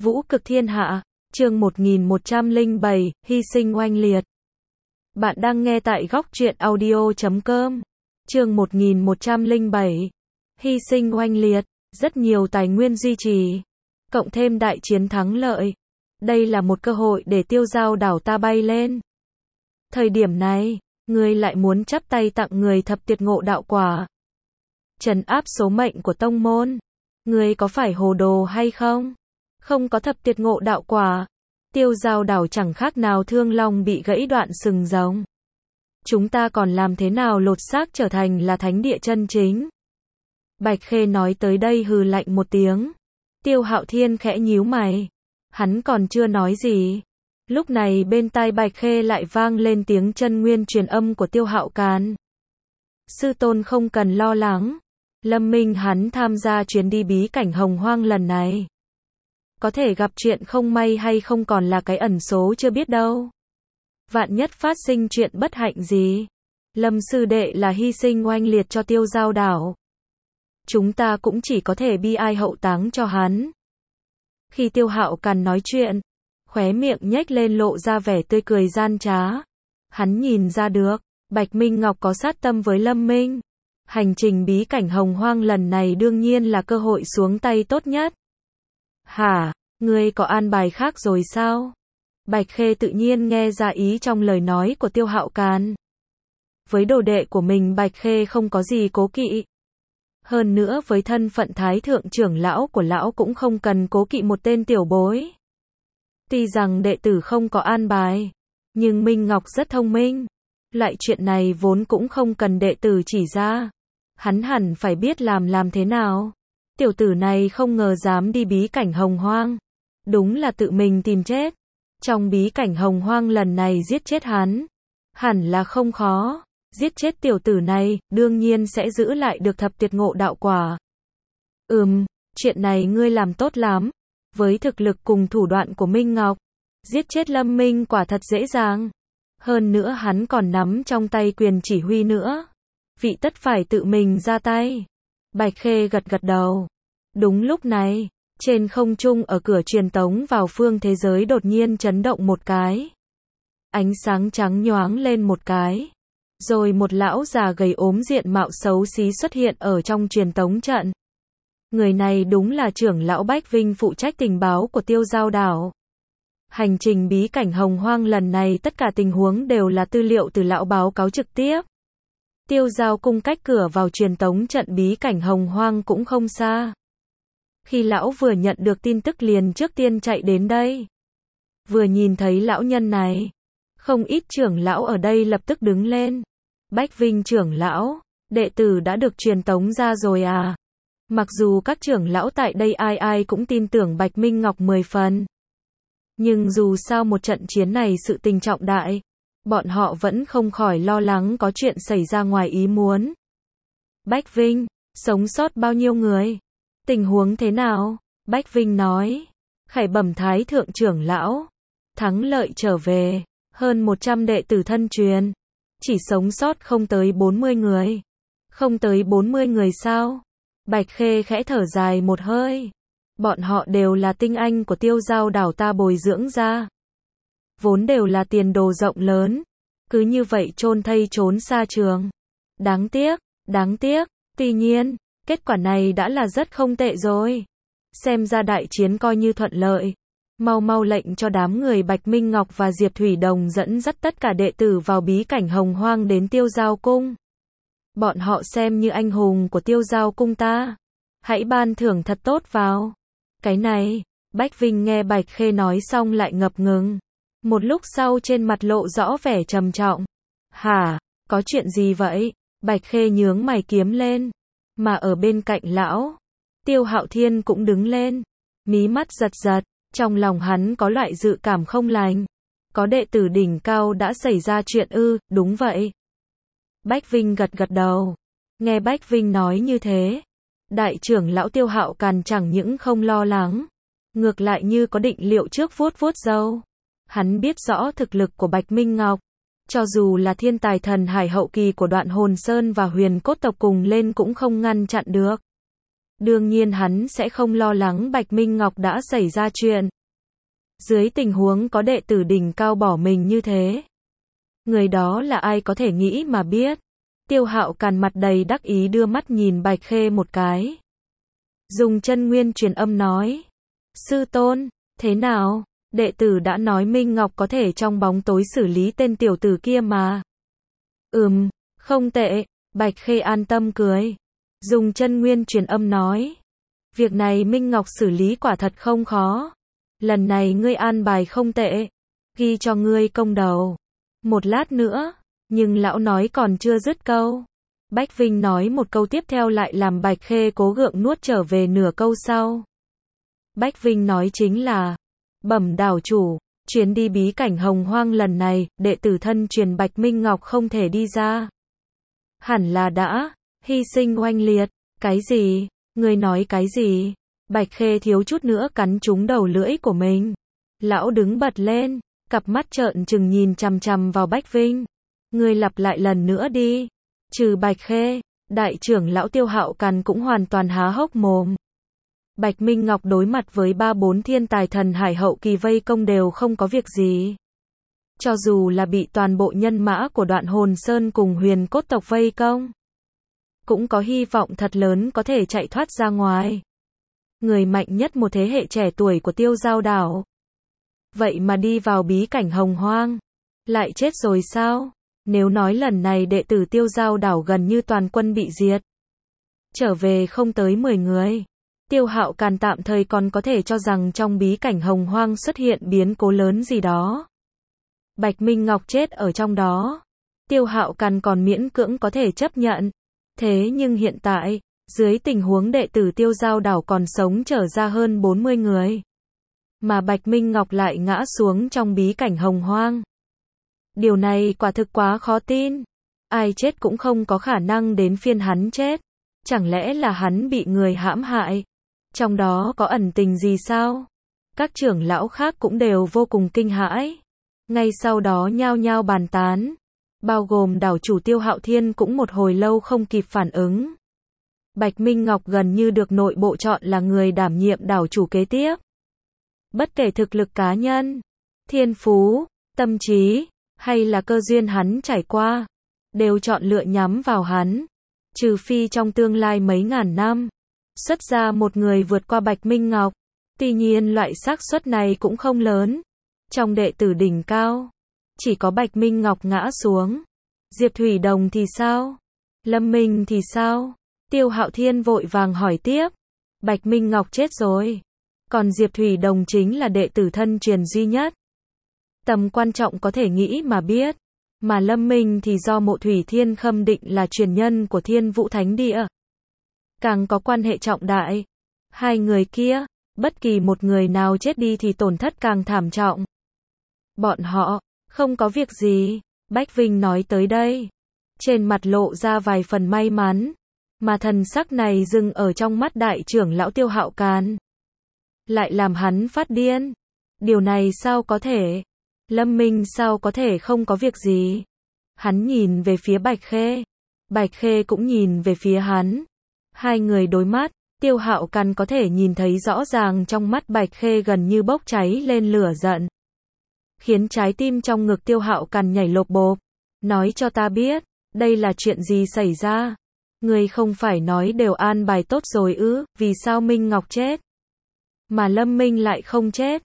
Vũ cực thiên hạ, chương 1107, hy sinh oanh liệt. Bạn đang nghe tại góc truyện audio.com. Chương 1107, hy sinh oanh liệt, rất nhiều tài nguyên duy trì, cộng thêm đại chiến thắng lợi. Đây là một cơ hội để Tiêu Dao đảo ta bay lên. Thời điểm này, ngươi lại muốn chắp tay tặng người thập tuyệt ngộ đạo quả, trấn áp số mệnh của tông môn. Ngươi có phải hồ đồ hay không? Không có thập tuyệt ngộ đạo quả, Tiêu Dao đảo chẳng khác nào thương long bị gãy đoạn sừng rồng. Chúng ta còn làm thế nào lột xác trở thành là thánh địa chân chính? Bạch Khê nói tới đây hừ lạnh một tiếng. Tiêu Hạo Thiên khẽ nhíu mày. Hắn còn chưa nói gì. Lúc này bên tai Bạch Khê lại vang lên tiếng chân nguyên truyền âm của Tiêu Hạo Càn. Sư tôn không cần lo lắng. Lâm Minh hắn tham gia chuyến đi bí cảnh Hồng Hoang lần này. Có thể gặp chuyện không may hay không còn là cái ẩn số chưa biết đâu. Vạn nhất phát sinh chuyện bất hạnh gì, Lâm sư đệ là hy sinh oanh liệt cho Tiêu Dao đảo. Chúng ta cũng chỉ có thể bi ai hậu táng cho hắn. Khi Tiêu Hạo Càn nói chuyện, khóe miệng nhếch lên lộ ra vẻ tươi cười gian trá. Hắn nhìn ra được, Bạch Minh Ngọc có sát tâm với Lâm Minh. Hành trình bí cảnh Hồng Hoang lần này đương nhiên là cơ hội xuống tay tốt nhất. Hả, ngươi có an bài khác rồi sao? Bạch Khê tự nhiên nghe ra ý trong lời nói của Tiêu Hạo Càn. Với đồ đệ của mình Bạch Khê không có gì cố kỵ. Hơn nữa với thân phận thái thượng trưởng lão của lão cũng không cần cố kỵ một tên tiểu bối. Tuy rằng đệ tử không có an bài, nhưng Minh Ngọc rất thông minh. Loại chuyện này vốn cũng không cần đệ tử chỉ ra. Hắn hẳn phải biết làm thế nào. Tiểu tử này không ngờ dám đi bí cảnh Hồng Hoang. Đúng là tự mình tìm chết. Trong bí cảnh Hồng Hoang lần này giết chết hắn, hẳn là không khó. Giết chết tiểu tử này, đương nhiên sẽ giữ lại được thập tuyệt ngộ đạo quả. Chuyện này ngươi làm tốt lắm. Với thực lực cùng thủ đoạn của Minh Ngọc, giết chết Lâm Minh quả thật dễ dàng. Hơn nữa hắn còn nắm trong tay quyền chỉ huy nữa. Vị tất phải tự mình ra tay. Bạch Khê gật gật đầu. Đúng lúc này, trên không trung ở cửa truyền tống vào phương thế giới đột nhiên chấn động một cái. Ánh sáng trắng nhoáng lên một cái. Rồi một lão già gầy ốm diện mạo xấu xí xuất hiện ở trong truyền tống trận. Người này đúng là trưởng lão Bách Vinh phụ trách tình báo của Tiêu Dao đảo. Hành trình bí cảnh Hồng Hoang lần này tất cả tình huống đều là tư liệu từ lão báo cáo trực tiếp. Tiêu Dao cung cách cửa vào truyền tống trận bí cảnh Hồng Hoang cũng không xa. Khi lão vừa nhận được tin tức liền trước tiên chạy đến đây. Vừa nhìn thấy lão nhân này, không ít trưởng lão ở đây lập tức đứng lên. Bách Vinh trưởng lão, đệ tử đã được truyền tống ra rồi à? Mặc dù các trưởng lão tại đây ai ai cũng tin tưởng Bạch Minh Ngọc 10 phần. Nhưng dù sao một trận chiến này sự tình trọng đại, bọn họ vẫn không khỏi lo lắng có chuyện xảy ra ngoài ý muốn. Bách Vinh, sống sót bao nhiêu người? Tình huống thế nào? Bách Vinh nói. Khải bẩm thái thượng trưởng lão. Thắng lợi trở về. Hơn 100 đệ tử thân truyền. Chỉ sống sót không tới 40 người. Không tới 40 người sao? Bạch Khê khẽ thở dài một hơi. Bọn họ đều là tinh anh của Tiêu Dao đảo ta bồi dưỡng ra. Vốn đều là tiền đồ rộng lớn. Cứ như vậy chôn thây trốn xa trường. Đáng tiếc. Tuy nhiên, kết quả này đã là rất không tệ rồi. Xem ra đại chiến coi như thuận lợi. Mau lệnh cho đám người Bạch Minh Ngọc và Diệp Thủy Đồng dẫn dắt tất cả đệ tử vào bí cảnh Hồng Hoang đến Tiêu Dao cung. Bọn họ xem như anh hùng của Tiêu Dao cung ta. Hãy ban thưởng thật tốt vào. Cái này, Bách Vinh nghe Bạch Khê nói xong lại ngập ngừng. Một lúc sau trên mặt lộ rõ vẻ trầm trọng. Hả, có chuyện gì vậy? Bạch Khê nhướng mày kiếm lên. Mà ở bên cạnh lão, Tiêu Hạo Thiên cũng đứng lên. Mí mắt giật, trong lòng hắn có loại dự cảm không lành. Có đệ tử đỉnh cao đã xảy ra chuyện ư? Đúng vậy. Bách Vinh gật đầu. Nghe Bách Vinh nói như thế, đại trưởng lão Tiêu Hạo Càn chẳng những không lo lắng, ngược lại như có định liệu trước vuốt râu. Hắn biết rõ thực lực của Bạch Minh Ngọc, cho dù là thiên tài thần hải hậu kỳ của Đoạn Hồn Sơn và Huyền Cốt tộc cùng lên cũng không ngăn chặn được. Đương nhiên hắn sẽ không lo lắng Bạch Minh Ngọc đã xảy ra chuyện. Dưới tình huống có đệ tử đỉnh cao bỏ mình như thế. Người đó là ai có thể nghĩ mà biết. Tiêu Hạo Càn mặt đầy đắc ý đưa mắt nhìn Bạch Khê một cái. Dùng chân nguyên truyền âm nói. Sư tôn, thế nào? Đệ tử đã nói Minh Ngọc có thể trong bóng tối xử lý tên tiểu tử kia mà. Không tệ, Bạch Khê an tâm cười. Dùng chân nguyên truyền âm nói. Việc này Minh Ngọc xử lý quả thật không khó. Lần này ngươi an bài không tệ. Ghi cho ngươi công đầu. Một lát nữa, nhưng lão nói còn chưa dứt câu. Bách Vinh nói một câu tiếp theo lại làm Bạch Khê cố gượng nuốt trở về nửa câu sau. Bách Vinh nói chính là, bẩm đảo chủ, chuyến đi bí cảnh Hồng Hoang lần này, đệ tử thân truyền Bạch Minh Ngọc không thể đi ra. Hẳn là đã, hy sinh oanh liệt, cái gì, ngươi nói cái gì? Bạch Khê thiếu chút nữa cắn trúng đầu lưỡi của mình. Lão đứng bật lên, cặp mắt trợn trừng nhìn chằm chằm vào Bách Vinh. Ngươi lặp lại lần nữa đi. Trừ Bạch Khê, đại trưởng lão Tiêu Hạo Càn cũng hoàn toàn há hốc mồm. Bạch Minh Ngọc đối mặt với 3-4 thiên tài thần hải hậu kỳ vây công đều không có việc gì. Cho dù là bị toàn bộ nhân mã của Đoạn Hồn Sơn cùng Huyền Cốt tộc vây công, cũng có hy vọng thật lớn có thể chạy thoát ra ngoài. Người mạnh nhất một thế hệ trẻ tuổi của Tiêu Giao đảo. Vậy mà đi vào bí cảnh Hồng Hoang, lại chết rồi sao? Nếu nói lần này đệ tử Tiêu Giao đảo gần như toàn quân bị diệt, trở về không tới 10 người. Tiêu Hạo Càn tạm thời còn có thể cho rằng trong bí cảnh Hồng Hoang xuất hiện biến cố lớn gì đó. Bạch Minh Ngọc chết ở trong đó. Tiêu Hạo Càn còn miễn cưỡng có thể chấp nhận. Thế nhưng hiện tại, dưới tình huống đệ tử Tiêu Giao đảo còn sống trở ra hơn 40 người. Mà Bạch Minh Ngọc lại ngã xuống trong bí cảnh Hồng Hoang. Điều này quả thực quá khó tin. Ai chết cũng không có khả năng đến phiên hắn chết. Chẳng lẽ là hắn bị người hãm hại? Trong đó có ẩn tình gì sao? Các trưởng lão khác cũng đều vô cùng kinh hãi. Ngay sau đó nhao nhao bàn tán. Bao gồm đảo chủ Tiêu Hạo Thiên cũng một hồi lâu không kịp phản ứng. Bạch Minh Ngọc gần như được nội bộ chọn là người đảm nhiệm đảo chủ kế tiếp. Bất kể thực lực cá nhân, thiên phú, tâm trí, hay là cơ duyên hắn trải qua, đều chọn lựa nhắm vào hắn. Trừ phi trong tương lai mấy ngàn năm, xuất ra một người vượt qua Bạch Minh Ngọc. Tuy nhiên loại xác suất này cũng không lớn. Trong đệ tử đỉnh cao, chỉ có Bạch Minh Ngọc ngã xuống. Diệp Thủy Đồng thì sao? Lâm Minh thì sao? Tiêu Hạo Thiên vội vàng hỏi tiếp. Bạch Minh Ngọc chết rồi. Còn Diệp Thủy Đồng chính là đệ tử thân truyền duy nhất. Tầm quan trọng có thể nghĩ mà biết. Mà Lâm Minh thì do Mộ Thủy Thiên khâm định là truyền nhân của Thiên Vũ Thánh Địa. Càng có quan hệ trọng đại. Hai người kia, bất kỳ một người nào chết đi thì tổn thất càng thảm trọng. Bọn họ, không có việc gì. Bách Vinh nói tới đây. Trên mặt lộ ra vài phần may mắn. Mà thần sắc này dừng ở trong mắt đại trưởng lão Tiêu Hạo Càn. Lại làm hắn phát điên. Điều này sao có thể? Lâm Minh sao có thể không có việc gì? Hắn nhìn về phía Bạch Khê. Bạch Khê cũng nhìn về phía hắn. Hai người đối mắt. Tiêu Hạo Càn có thể nhìn thấy rõ ràng trong mắt Bạch Khê gần như bốc cháy lên lửa giận. Khiến trái tim trong ngực Tiêu Hạo Càn nhảy lộp bộp. Nói cho ta biết, đây là chuyện gì xảy ra? Ngươi không phải nói đều an bài tốt rồi ư? Vì sao Minh Ngọc chết? Mà Lâm Minh lại không chết?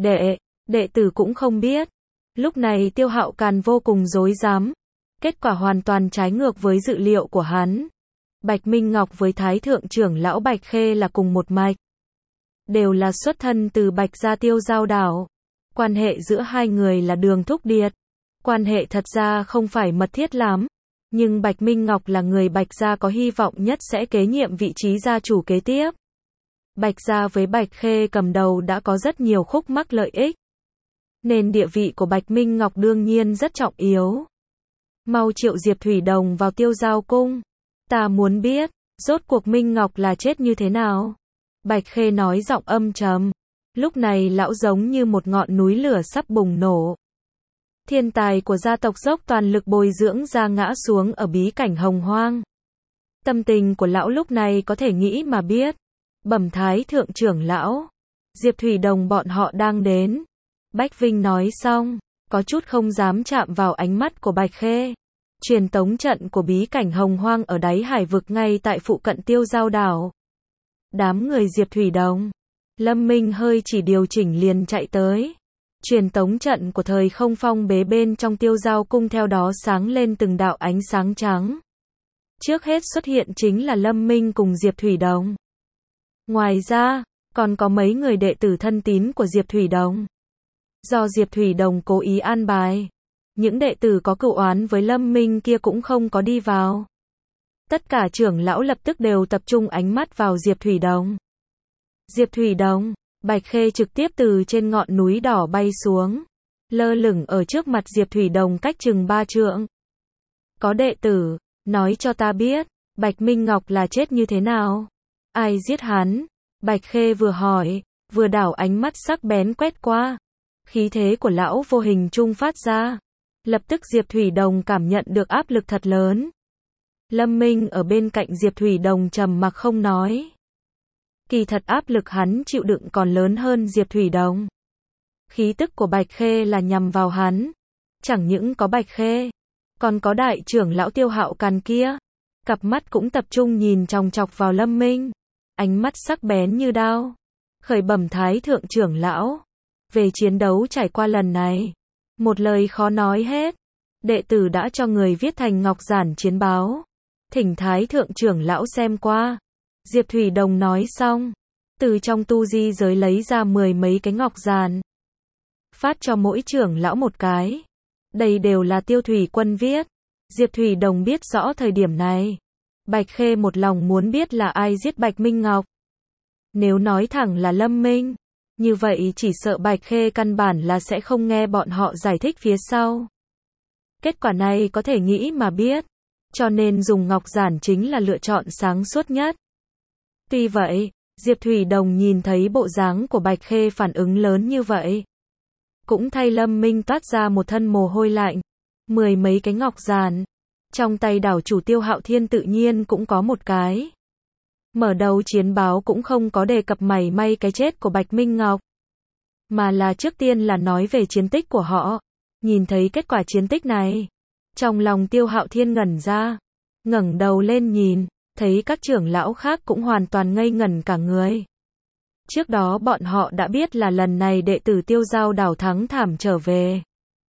Đệ tử cũng không biết. Lúc này Tiêu Hạo Càn vô cùng rối rắm. Kết quả hoàn toàn trái ngược với dự liệu của hắn. Bạch Minh Ngọc với Thái Thượng trưởng lão Bạch Khê là cùng một mạch. Đều là xuất thân từ Bạch gia Tiêu Giao đảo. Quan hệ giữa hai người là đường thúc điệt. Quan hệ thật ra không phải mật thiết lắm. Nhưng Bạch Minh Ngọc là người Bạch gia có hy vọng nhất sẽ kế nhiệm vị trí gia chủ kế tiếp. Bạch gia với Bạch Khê cầm đầu đã có rất nhiều khúc mắc lợi ích. Nên địa vị của Bạch Minh Ngọc đương nhiên rất trọng yếu. Mau triệu Diệp Thủy Đồng vào Tiêu Giao cung. Ta muốn biết, rốt cuộc Minh Ngọc là chết như thế nào? Bạch Khê nói giọng âm trầm. Lúc này lão giống như một ngọn núi lửa sắp bùng nổ. Thiên tài của gia tộc dốc toàn lực bồi dưỡng ra ngã xuống ở bí cảnh Hồng Hoang. Tâm tình của lão lúc này có thể nghĩ mà biết. Bẩm Thái thượng trưởng lão, Diệp Thủy Đồng bọn họ đang đến. Bách Vinh nói xong, có chút không dám chạm vào ánh mắt của Bạch Khê. Truyền tống trận của bí cảnh Hồng Hoang ở đáy hải vực ngay tại phụ cận Tiêu Giao đảo. Đám người Diệp Thủy Đồng, Lâm Minh hơi chỉ điều chỉnh liền chạy tới. Truyền tống trận của thời không phong bế bên trong Tiêu Giao cung theo đó sáng lên từng đạo ánh sáng trắng. Trước hết xuất hiện chính là Lâm Minh cùng Diệp Thủy Đồng. Ngoài ra, còn có mấy người đệ tử thân tín của Diệp Thủy Đồng. Do Diệp Thủy Đồng cố ý an bài, những đệ tử có cựu oán với Lâm Minh kia cũng không có đi vào. Tất cả trưởng lão lập tức đều tập trung ánh mắt vào Diệp Thủy Đồng. Diệp Thủy Đồng, Bạch Khê trực tiếp từ trên ngọn núi đỏ bay xuống, lơ lửng ở trước mặt Diệp Thủy Đồng cách chừng 3 trượng. Có đệ tử, nói cho ta biết, Bạch Minh Ngọc là chết như thế nào? Ai giết hắn? Bạch Khê vừa hỏi, vừa đảo ánh mắt sắc bén quét qua. Khí thế của lão vô hình trung phát ra. Lập tức Diệp Thủy Đồng cảm nhận được áp lực thật lớn. Lâm Minh ở bên cạnh Diệp Thủy Đồng trầm mặc không nói. Kỳ thật áp lực hắn chịu đựng còn lớn hơn Diệp Thủy Đồng. Khí tức của Bạch Khê là nhằm vào hắn. Chẳng những có Bạch Khê, còn có đại trưởng lão Tiêu Hạo Càn kia. Cặp mắt cũng tập trung nhìn chòng chọc vào Lâm Minh. Ánh mắt sắc bén như đao. Khởi bẩm Thái thượng trưởng lão. Về chiến đấu trải qua lần này, một lời khó nói hết. Đệ tử đã cho người viết thành ngọc giản chiến báo. Thỉnh Thái thượng trưởng lão xem qua. Diệp Thủy Đồng nói xong, từ trong tu di giới lấy ra 10 mấy cái ngọc giản. Phát cho mỗi trưởng lão một cái. Đây đều là Tiêu Thủy Quân viết. Diệp Thủy Đồng biết rõ thời điểm này. Bạch Khê một lòng muốn biết là ai giết Bạch Minh Ngọc. Nếu nói thẳng là Lâm Minh, như vậy chỉ sợ Bạch Khê căn bản là sẽ không nghe bọn họ giải thích phía sau. Kết quả này có thể nghĩ mà biết. Cho nên dùng ngọc giản chính là lựa chọn sáng suốt nhất. Tuy vậy, Diệp Thủy Đồng nhìn thấy bộ dáng của Bạch Khê phản ứng lớn như vậy. Cũng thay Lâm Minh toát ra một thân mồ hôi lạnh. 10 mấy cái ngọc giản. Trong tay đảo chủ Tiêu Hạo Thiên tự nhiên cũng có một cái. Mở đầu chiến báo cũng không có đề cập mảy may cái chết của Bạch Minh Ngọc. Mà là trước tiên là nói về chiến tích của họ. Nhìn thấy kết quả chiến tích này. Trong lòng Tiêu Hạo Thiên ngẩn ra. Ngẩng đầu lên nhìn. Thấy các trưởng lão khác cũng hoàn toàn ngây ngẩn cả người. Trước đó bọn họ đã biết là lần này đệ tử Tiêu Giao đảo thắng thảm trở về.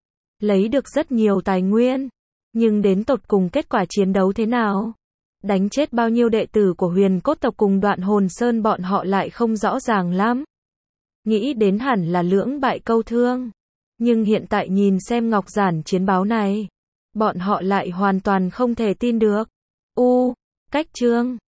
Lấy được rất nhiều tài nguyên. Nhưng đến tột cùng kết quả chiến đấu thế nào? Đánh chết bao nhiêu đệ tử của Huyền Cốt tộc cùng Đoạn Hồn Sơn bọn họ lại không rõ ràng lắm. Nghĩ đến hẳn là lưỡng bại câu thương. Nhưng hiện tại nhìn xem ngọc giản chiến báo này. Bọn họ lại hoàn toàn không thể tin được. Cách chương